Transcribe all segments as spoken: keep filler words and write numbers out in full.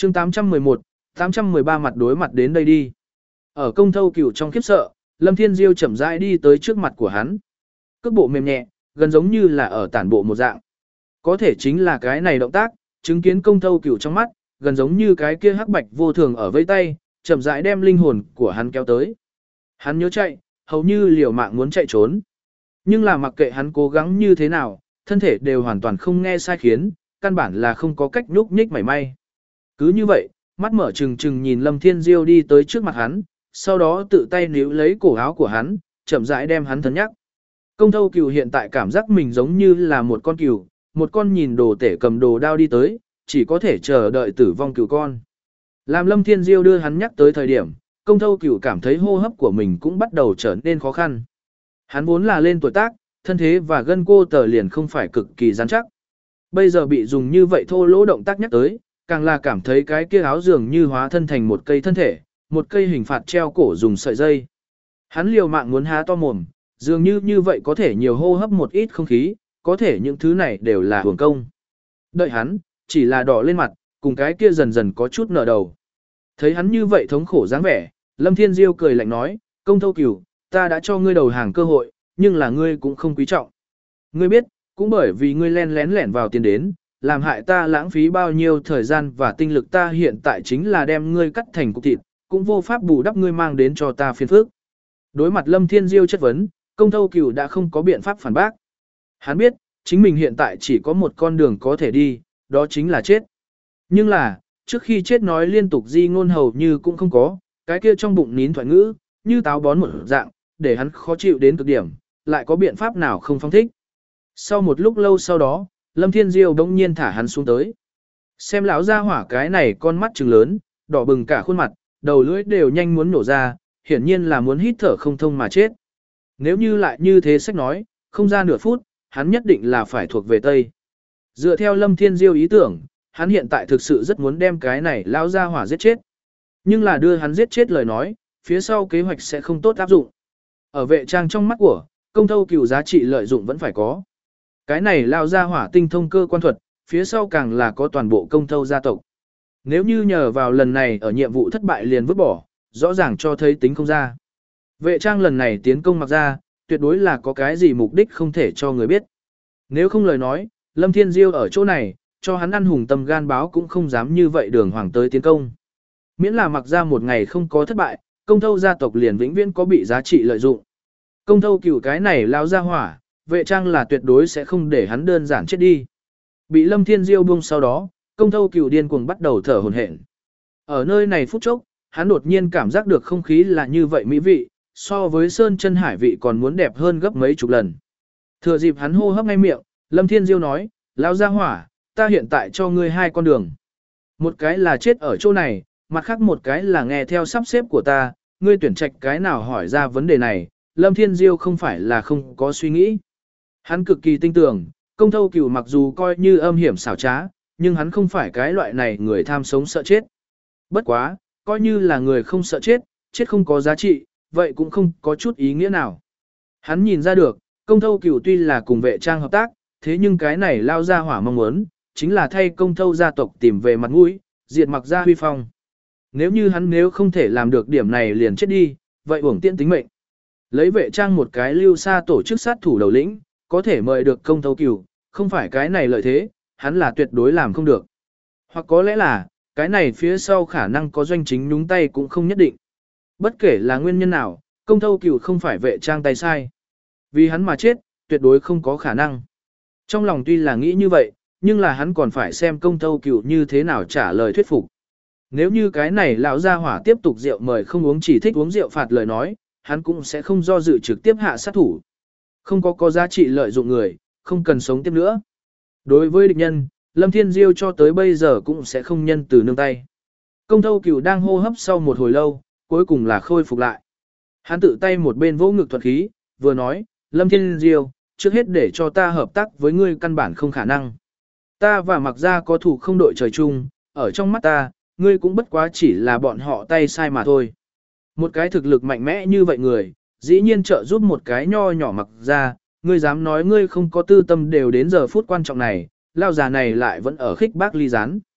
chương tám trăm mười một, tám trăm mười ba mặt đối mặt đến đây đi. Ở công thâu cửu trong khiếp sợ, Lâm Thiên Diêu chậm rãi đi tới trước mặt của hắn. Cước bộ mềm nhẹ, gần giống như là ở tản bộ một dạng. Có thể chính là cái này động tác, chứng kiến công thâu cửu trong mắt, gần giống như cái kia hắc bạch vô thường ở vây tay, chậm rãi đem linh hồn của hắn kéo tới. Hắn nhớ chạy, hầu như liều mạng muốn chạy trốn. Nhưng là mặc kệ hắn cố gắng như thế nào, thân thể đều hoàn toàn không nghe sai khiến, căn bản là không có cách nhúc nhích mảy may. Cứ như vậy, mắt mở trừng trừng nhìn Lâm Thiên Diêu đi tới trước mặt hắn, sau đó tự tay níu lấy cổ áo của hắn, chậm rãi đem hắn thân nhắc. Công thâu cừu hiện tại cảm giác mình giống như là một con cừu, một con nhìn đồ tể cầm đồ đao đi tới, chỉ có thể chờ đợi tử vong cừu con. Làm Lâm Thiên Diêu đưa hắn nhắc tới thời điểm, công thâu cừu cảm thấy hô hấp của mình cũng bắt đầu trở nên khó khăn. Hắn vốn là lên tuổi tác, thân thế và gân cô tờ liền không phải cực kỳ rắn chắc. Bây giờ bị dùng như vậy thô lỗ động tác nhắc tới, càng là cảm thấy cái kia áo dường như hóa thân thành một cây thân thể, một cây hình phạt treo cổ dùng sợi dây. Hắn liều mạng muốn há to mồm, dường như như vậy có thể nhiều hô hấp một ít không khí, có thể những thứ này đều là hưởng công. Đợi hắn, chỉ là đỏ lên mặt, cùng cái kia dần dần có chút nở đầu. Thấy hắn như vậy thống khổ dáng vẻ, Lâm Thiên Diêu cười lạnh nói, công thâu cửu, ta đã cho ngươi đầu hàng cơ hội, nhưng là ngươi cũng không quý trọng. Ngươi biết, cũng bởi vì ngươi len lén lẻn vào tiền đến, làm hại ta lãng phí bao nhiêu thời gian và tinh lực, ta hiện tại chính là đem ngươi cắt thành cục thịt, cũng vô pháp bù đắp ngươi mang đến cho ta phiền phức. Đối mặt Lâm Thiên Diêu chất vấn, công thâu cửu đã không có biện pháp phản bác. Hắn biết, chính mình hiện tại chỉ có một con đường có thể đi, đó chính là chết. Nhưng là, trước khi chết nói liên tục di ngôn hầu như cũng không có, cái kia trong bụng nín thoại ngữ, như táo bón một dạng, để hắn khó chịu đến cực điểm, lại có biện pháp nào không phong thích. Sau một lúc lâu sau đó, Lâm Thiên Diêu bỗng nhiên thả hắn xuống tới. Xem lão gia hỏa cái này con mắt trừng lớn, đỏ bừng cả khuôn mặt, đầu lưỡi đều nhanh muốn nổ ra, hiển nhiên là muốn hít thở không thông mà chết. Nếu như lại như thế sách nói, không ra nửa phút, hắn nhất định là phải thuộc về Tây. Dựa theo Lâm Thiên Diêu ý tưởng, hắn hiện tại thực sự rất muốn đem cái này lão gia hỏa giết chết. Nhưng là đưa hắn giết chết lời nói, phía sau kế hoạch sẽ không tốt áp dụng. Ở vệ trang trong mắt của, công thâu cửu giá trị lợi dụng vẫn phải có. Cái này lao ra hỏa tinh thông cơ quan thuật, phía sau càng là có toàn bộ công thâu gia tộc. Nếu như nhờ vào lần này ở nhiệm vụ thất bại liền vứt bỏ, rõ ràng cho thấy tính không ra. Vệ trang lần này tiến công mặc ra, tuyệt đối là có cái gì mục đích không thể cho người biết. Nếu không lời nói, Lâm Thiên Diêu ở chỗ này, cho hắn ăn hùng tâm gan báo cũng không dám như vậy đường hoàng tới tiến công. Miễn là mặc ra một ngày không có thất bại, công thâu gia tộc liền vĩnh viễn có bị giá trị lợi dụng. Công thâu cửu cái này lao ra hỏa, vệ trang là tuyệt đối sẽ không để hắn đơn giản chết đi. Bị Lâm Thiên Diêu buông sau đó, công thâu cửu điên cuồng bắt đầu thở hổn hển. Ở nơi này phút chốc, hắn đột nhiên cảm giác được không khí là như vậy mỹ vị, so với sơn chân hải vị còn muốn đẹp hơn gấp mấy chục lần. Thừa dịp hắn hô hấp ngay miệng, Lâm Thiên Diêu nói, lao ra hỏa, ta hiện tại cho ngươi hai con đường. Một cái là chết ở chỗ này, mặt khác một cái là nghe theo sắp xếp của ta, ngươi tuyển trạch cái nào hỏi ra vấn đề này, Lâm Thiên Diêu không phải là không có suy nghĩ. Hắn cực kỳ tin tưởng, công thâu cửu mặc dù coi như âm hiểm xảo trá, nhưng hắn không phải cái loại này người tham sống sợ chết. Bất quá, coi như là người không sợ chết, chết không có giá trị, vậy cũng không có chút ý nghĩa nào. Hắn nhìn ra được, công thâu cửu tuy là cùng vệ trang hợp tác, thế nhưng cái này lao ra hỏa mong muốn, chính là thay công thâu gia tộc tìm về mặt mũi, diệt mặc ra huy phong. Nếu như hắn nếu không thể làm được điểm này liền chết đi, vậy uổng tiện tính mệnh. Lấy vệ trang một cái lưu xa tổ chức sát thủ đầu lĩnh, có thể mời được công thâu cửu, không phải cái này lợi thế, hắn là tuyệt đối làm không được. Hoặc có lẽ là, cái này phía sau khả năng có doanh chính nhúng tay cũng không nhất định. Bất kể là nguyên nhân nào, công thâu cửu không phải vệ trang tay sai. Vì hắn mà chết, tuyệt đối không có khả năng. Trong lòng tuy là nghĩ như vậy, nhưng là hắn còn phải xem công thâu cửu như thế nào trả lời thuyết phục. Nếu như cái này lão gia hỏa tiếp tục rượu mời không uống chỉ thích uống rượu phạt lời nói, hắn cũng sẽ không do dự trực tiếp hạ sát thủ. Không có có giá trị lợi dụng người, không cần sống tiếp nữa. Đối với địch nhân, Lâm Thiên Diêu cho tới bây giờ cũng sẽ không nhân từ nương tay. Công thâu cửu đang hô hấp sau một hồi lâu, cuối cùng là khôi phục lại. Hắn tự tay một bên vỗ ngực thuật khí, vừa nói, Lâm Thiên Diêu, trước hết để cho ta hợp tác với ngươi căn bản không khả năng. Ta và mặc ra có thủ không đội trời chung, ở trong mắt ta, ngươi cũng bất quá chỉ là bọn họ tay sai mà thôi. Một cái thực lực mạnh mẽ như vậy người, dĩ nhiên trợ giúp một cái nho nhỏ mặc ra, ngươi dám nói ngươi không có tư tâm đều đến giờ phút quan trọng này, lao già này lại vẫn ở khích bác ly gián.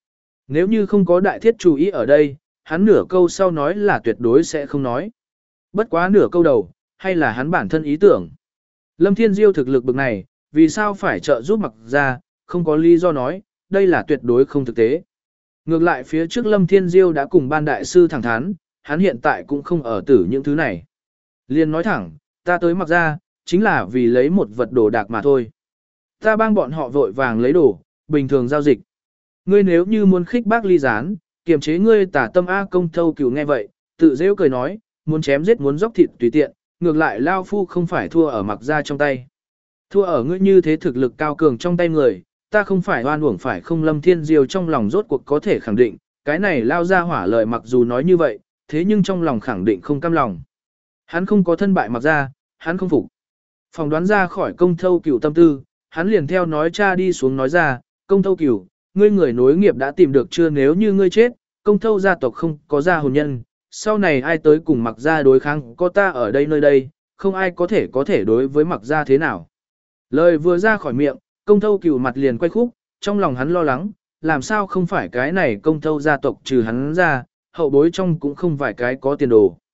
Nếu như không có đại thiết chú ý ở đây, hắn nửa câu sau nói là tuyệt đối sẽ không nói. Bất quá nửa câu đầu, hay là hắn bản thân ý tưởng. Lâm Thiên Diêu thực lực bực này, vì sao phải trợ giúp Mặc Gia, không có lý do nói, đây là tuyệt đối không thực tế. Ngược lại phía trước Lâm Thiên Diêu đã cùng ban đại sư thẳng thắn, hắn hiện tại cũng không ở tử những thứ này. Liên nói thẳng, ta tới Mặc Gia, chính là vì lấy một vật đồ đạc mà thôi. Ta bang bọn họ vội vàng lấy đồ, bình thường giao dịch. Ngươi nếu như muốn khích bác ly gián, kiềm chế ngươi tả tâm A Công Thâu Cửu nghe vậy, tự rêu cười nói, muốn chém giết muốn dốc thịt tùy tiện, ngược lại Lao Phu không phải thua ở Mặc Gia trong tay. Thua ở ngươi như thế thực lực cao cường trong tay người, ta không phải oan uổng phải không. Lâm Thiên Diêu trong lòng rốt cuộc có thể khẳng định, cái này Lao ra hỏa lời mặc dù nói như vậy, thế nhưng trong lòng khẳng định không cam lòng. Hắn không có thân bại Mặc Gia, hắn không phục. Phòng đoán ra khỏi Công Thâu Cửu tâm tư, hắn liền theo nói cha đi xuống nói ra, Công Thâu Cửu, ngươi người nối nghiệp đã tìm được chưa? Nếu như ngươi chết, Công Thâu gia tộc không có gia hồn nhân, sau này ai tới cùng Mặc Gia đối kháng, có ta ở đây nơi đây, không ai có thể có thể đối với Mặc Gia thế nào. Lời vừa ra khỏi miệng, Công Thâu Cửu mặt liền quay khúc, trong lòng hắn lo lắng, làm sao không phải cái này Công Thâu gia tộc trừ hắn ra, hậu bối trong cũng không phải cái có tiền đồ.